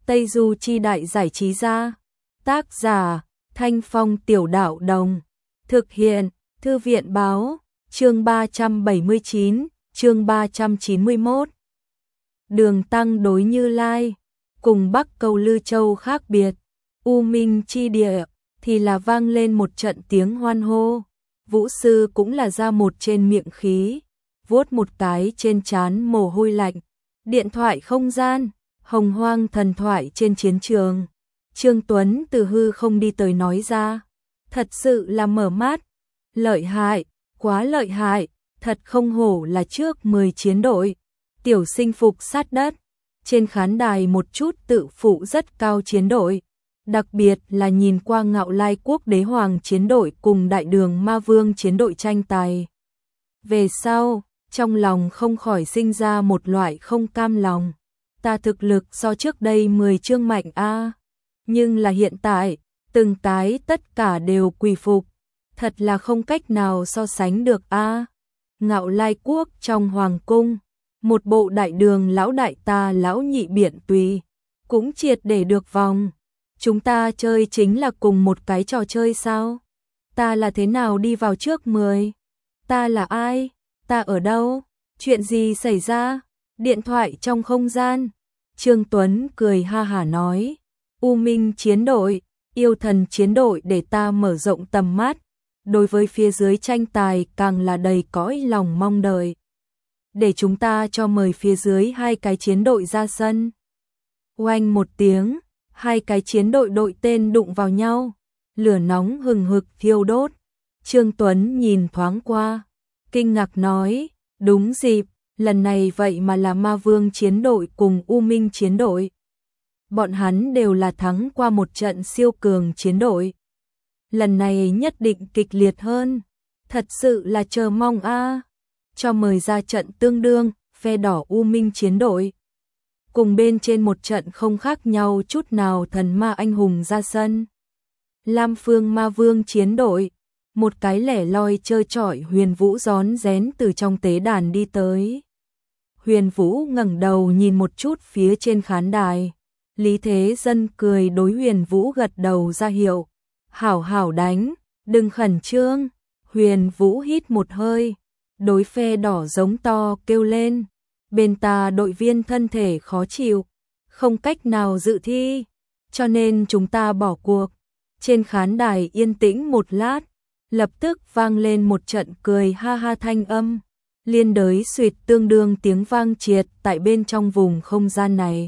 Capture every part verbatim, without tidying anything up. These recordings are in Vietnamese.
Tây Du Chi Đại Giải Trí Gia. Tác giả, Thanh Phong Tiểu Đạo Đồng. Thực hiện, Thư viện Báo. Chương ba trăm bảy mươi chín, chương ba trăm chín mươi mốt. Đường Tăng đối Như Lai, cùng Bắc Câu Lư Châu khác biệt. U Minh chi địa thì là vang lên một trận tiếng hoan hô. Vũ sư cũng là ra một trên miệng khí, vuốt một cái trên trán mồ hôi lạnh. Điện thoại không gian, hồng hoang thần thoại trên chiến trường. Trương Tuấn từ hư không đi tới nói ra, thật sự là mở mắt, lợi hại, quá lợi hại, thật không hổ là trước mười chiến đội. Tiểu Sinh phục sát đất, trên khán đài một chút tự phụ rất cao chiến đội, đặc biệt là nhìn qua Ngạo Lai Quốc Đế Hoàng chiến đội cùng Đại Đường Ma Vương chiến đội tranh tài. Về sau, trong lòng không khỏi sinh ra một loại không cam lòng. Ta thực lực so trước đây mười chương mạnh a, nhưng là hiện tại, từng cái tất cả đều quỳ phục, thật là không cách nào so sánh được a. Ngạo Lai Quốc trong hoàng cung, một bộ Đại Đường lão đại ta lão nhị biện tùy, cũng triệt để được vòng. Chúng ta chơi chính là cùng một cái trò chơi sao? Ta là thế nào đi vào trước mười? Ta là ai? Ta ở đâu? Chuyện gì xảy ra? Điện thoại trong không gian. Trương Tuấn cười ha hả nói, U Minh chiến đội, Yêu Thần chiến đội để ta mở rộng tầm mắt, đối với phía dưới tranh tài càng là đầy cõi lòng mong đợi. Để chúng ta cho mời phía dưới hai cái chiến đội ra sân. Oanh một tiếng, hai cái chiến đội đội tên đụng vào nhau, lửa nóng hừng hực thiêu đốt. Trương Tuấn nhìn thoáng qua, kinh ngạc nói, đúng dịp, lần này vậy mà là Ma Vương chiến đội cùng U Minh chiến đội. Bọn hắn đều là thắng qua một trận siêu cường chiến đội. Lần này nhất định kịch liệt hơn, thật sự là chờ mong a. Cho mời ra trận tương đương, phe đỏ U Minh chiến đội. Cùng bên trên một trận không khác nhau chút nào thần ma anh hùng ra sân. Lam Phương Ma Vương chiến đội, một cái lẻ loi chơi chọi Huyền Vũ rón rén từ trong tế đàn đi tới. Huyền Vũ ngẩng đầu nhìn một chút phía trên khán đài. Lý Thế Dân cười đối Huyền Vũ gật đầu ra hiệu. Hảo hảo đánh, đừng khẩn trương. Huyền Vũ hít một hơi, đối phe đỏ giống to kêu lên. Bên ta đội viên thân thể khó chịu, không cách nào dự thi, cho nên chúng ta bỏ cuộc. Trên khán đài yên tĩnh một lát, lập tức vang lên một trận cười ha ha thanh âm, liên đới suýt tương đương tiếng vang triệt tại bên trong vùng không gian này.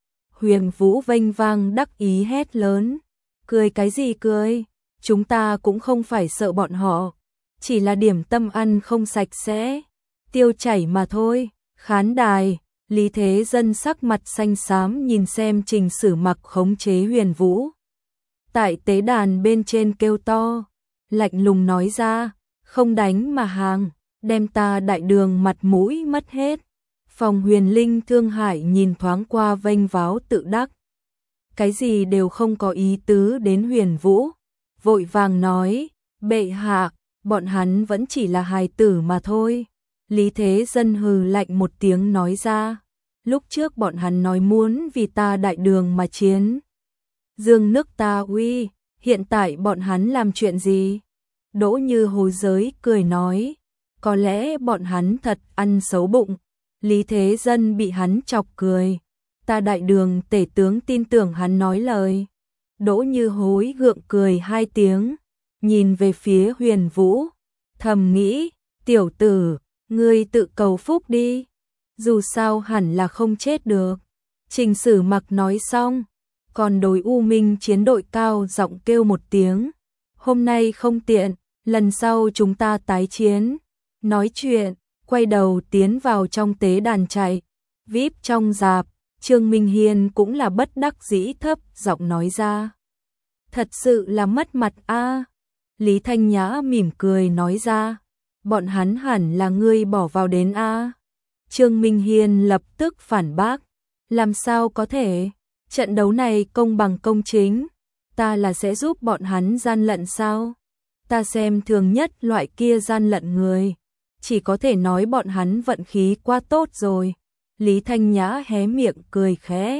Huyền Vũ vênh vang đắc ý hét lớn, cười cái gì cười, chúng ta cũng không phải sợ bọn họ, chỉ là điểm tâm ăn không sạch sẽ, tiêu chảy mà thôi. Khán đài, Lý Thế Dân sắc mặt xanh xám nhìn xem Trình Sử Mặc khống chế Huyền Vũ. Tại tế đàn bên trên kêu to, lạnh lùng nói ra, không đánh mà hàng, đem ta Đại Đường mặt mũi mất hết. Phòng Huyền Linh Thương Hải nhìn thoáng qua vênh váo tự đắc. Cái gì đều không có ý tứ đến Huyền Vũ, vội vàng nói, bệ hạ, bọn hắn vẫn chỉ là hài tử mà thôi. Lý Thế Dân hừ lạnh một tiếng nói ra, lúc trước bọn hắn nói muốn vì ta Đại Đường mà chiến, dương nước ta uy, hiện tại bọn hắn làm chuyện gì? Đỗ Như Hối giới cười nói, có lẽ bọn hắn thật ăn xấu bụng. Lý Thế Dân bị hắn chọc cười, ta Đại Đường tể tướng tin tưởng hắn nói lời. Đỗ Như Hối gượng cười hai tiếng, nhìn về phía Huyền Vũ, thầm nghĩ, tiểu tử, ngươi tự cầu phúc đi, dù sao hẳn là không chết được. Trình Sử Mặc nói xong, còn đối U Minh chiến đội cao giọng kêu một tiếng, hôm nay không tiện, lần sau chúng ta tái chiến. Nói chuyện, quay đầu tiến vào trong tế đàn chạy. vê i pê trong rạp, Trương Minh Hiên cũng là bất đắc dĩ thấp giọng nói ra, thật sự là mất mặt a. Lý Thanh Nhã mỉm cười nói ra, bọn hắn hẳn là ngươi bỏ vào đến a. Trương Minh Hiên lập tức phản bác, làm sao có thể, trận đấu này công bằng công chính, ta là sẽ giúp bọn hắn gian lận sao? Ta xem thường nhất loại kia gian lận người, chỉ có thể nói bọn hắn vận khí quá tốt rồi. Lý Thanh Nhã hé miệng cười khẽ,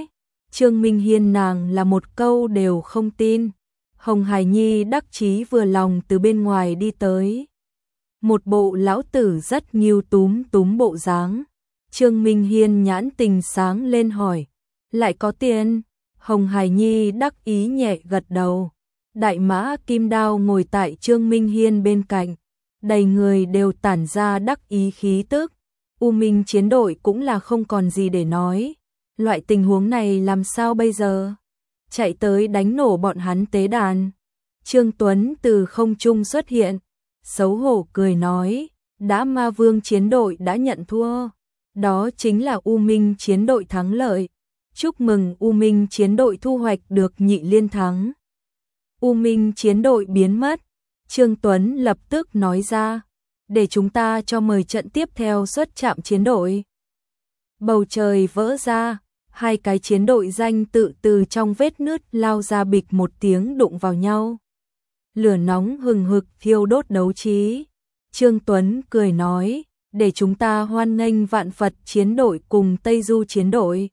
Trương Minh Hiên nàng là một câu đều không tin. Hồng Hải Nhi đắc chí vừa lòng từ bên ngoài đi tới. Một bộ lão tử rất nghiêu túm túm bộ dáng. Trương Minh Hiên nhãn tình sáng lên hỏi, lại có tiền? Hồng Hải Nhi đắc ý nhẹ gật đầu. Đại mã kim đao ngồi tại Trương Minh Hiên bên cạnh, đầy người đều tản ra đắc ý khí tức. U Minh chiến đội cũng là không còn gì để nói. Loại tình huống này làm sao bây giờ? Chạy tới đánh nổ bọn hắn tế đàn. Trương Tuấn từ không trung xuất hiện, xấu hổ cười nói, đã Ma Vương chiến đội đã nhận thua. Đó chính là U Minh chiến đội thắng lợi. Chúc mừng U Minh chiến đội thu hoạch được nhị liên thắng. U Minh chiến đội biến mất. Trương Tuấn lập tức nói ra, để chúng ta cho mời trận tiếp theo xuất chạm chiến đội. Bầu trời vỡ ra, hai cái chiến đội danh tự từ trong vết nứt lao ra bịch một tiếng đụng vào nhau. Lửa nóng hừng hực thiêu đốt đấu trí. Trương Tuấn cười nói, để chúng ta hoan nghênh Vạn Phật chiến đội cùng Tây Du chiến đội.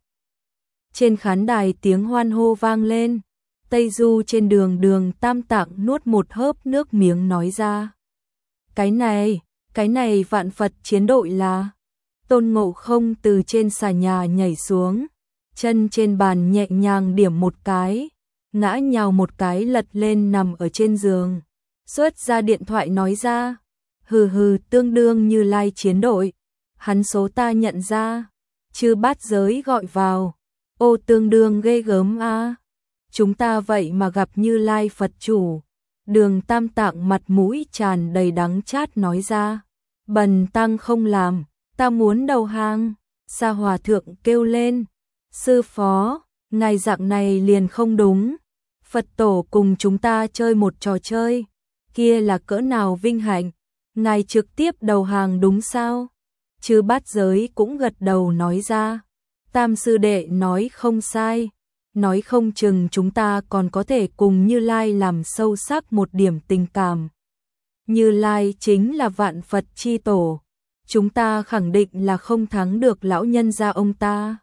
Trên khán đài tiếng hoan hô vang lên. Tây Du trên đường Đường Tam Tạng nuốt một hớp nước miếng nói ra, cái này, cái này Vạn Phật chiến đội là. Tôn Ngộ Không từ trên xà nhà nhảy xuống, chân trên bàn nhẹ nhàng điểm một cái, ngã nhào một cái lật lên nằm ở trên giường. Xuất ra điện thoại nói ra, hừ hừ, tương đương Như Lai chiến đội. Hắn số ta nhận ra, chư bát giới gọi vào. Ô, tương đương ghê gớm a. À. Chúng ta vậy mà gặp Như Lai Phật chủ. Đường Tam Tạng mặt mũi tràn đầy đắng chát nói ra, bần tăng không làm, ta muốn đầu hàng. Sa Hòa thượng kêu lên, sư phó, ngài dạng này liền không đúng. Phật tổ cùng chúng ta chơi một trò chơi, kia là cỡ nào vinh hạnh, ngài trực tiếp đầu hàng đúng sao? Chư bát giới cũng gật đầu nói ra, Tam sư đệ nói không sai, nói không chừng chúng ta còn có thể cùng Như Lai làm sâu sắc một điểm tình cảm. Như Lai chính là Vạn Phật chi tổ, chúng ta khẳng định là không thắng được lão nhân gia ông ta.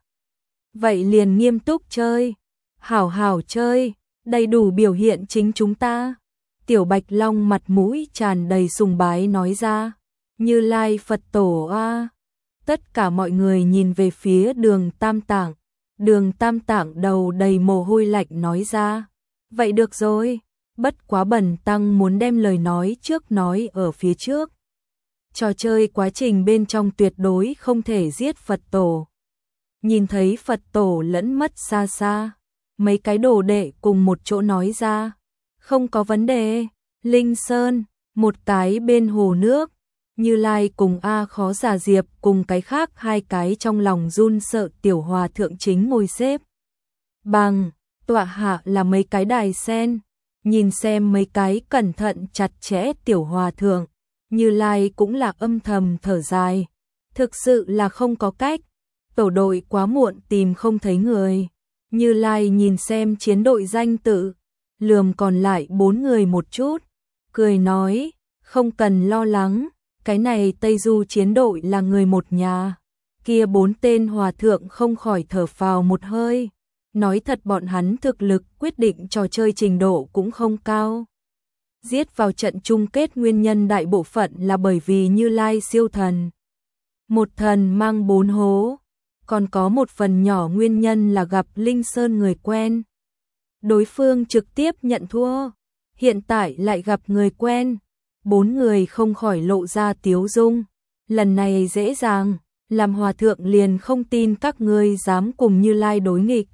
Vậy liền nghiêm túc chơi, hảo hảo chơi, đầy đủ biểu hiện chính chúng ta. Tiểu Bạch Long mặt mũi tràn đầy sùng bái nói ra, Như Lai Phật tổ a. Tất cả mọi người nhìn về phía Đường Tam Tạng. Đường Tam Tạng đầu đầy mồ hôi lạnh nói ra, vậy được rồi, bất quá bần tăng muốn đem lời nói trước nói ở phía trước. Trò chơi quá trình bên trong tuyệt đối không thể giết Phật tổ. Nhìn thấy Phật tổ lẫn mất xa xa, mấy cái đồ đệ cùng một chỗ nói ra, không có vấn đề. Linh Sơn, một cái bên hồ nước, Như Lai cùng A Khó Già Diệp cùng cái khác hai cái trong lòng run sợ tiểu hòa thượng chính ngồi xếp bằng, tọa hạ là mấy cái đài sen. Nhìn xem mấy cái cẩn thận chặt chẽ tiểu hòa thượng, Như Lai cũng là âm thầm thở dài, thực sự là không có cách, tổ đội quá muộn tìm không thấy người. Như Lai nhìn xem chiến đội danh tự, lườm còn lại bốn người một chút, cười nói, không cần lo lắng, cái này Tây Du chiến đội là người một nhà. Kia bốn tên hòa thượng không khỏi thở phào một hơi, nói thật bọn hắn thực lực quyết định trò chơi trình độ cũng không cao. Giết vào trận chung kết nguyên nhân đại bộ phận là bởi vì Như Lai siêu thần. Một thần mang bốn hố, còn có một phần nhỏ nguyên nhân là gặp Linh Sơn người quen. Đối phương trực tiếp nhận thua, hiện tại lại gặp người quen. Bốn người không khỏi lộ ra tiếu dung, lần này dễ dàng, làm hòa thượng liền không tin các ngươi dám cùng Như Lai đối nghịch.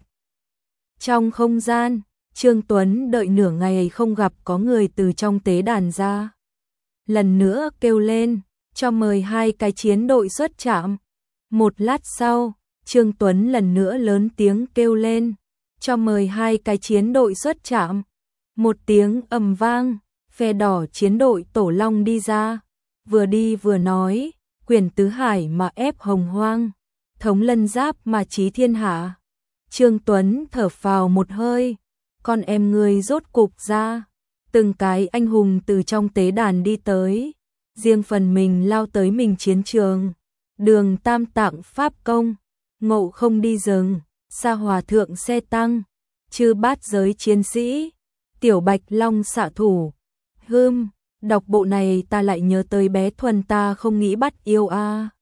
Trong không gian, Trương Tuấn đợi nửa ngày không gặp có người từ trong tế đàn ra. Lần nữa kêu lên, cho mời hai cái chiến đội xuất chạm. Một lát sau, Trương Tuấn lần nữa lớn tiếng kêu lên, cho mời hai cái chiến đội xuất chạm. Một tiếng ầm vang, phe đỏ chiến đội Tổ Long đi ra, vừa đi vừa nói, quyền tứ hải mà ép hồng hoang, thống lân giáp mà chí thiên hạ. Trương Tuấn thở phào một hơi, con em ngươi rốt cục ra. Từng cái anh hùng từ trong tế đàn đi tới, riêng phần mình lao tới mình chiến trường. Đường Tam Tạng pháp công, Ngộ Không đi rừng, Sa hòa thượng xe tăng, chư bát giới chiến sĩ, tiểu bạch long xạ thủ. Hưm, đọc bộ này ta lại nhớ tới bé Thuần ta không nghĩ bắt yêu a.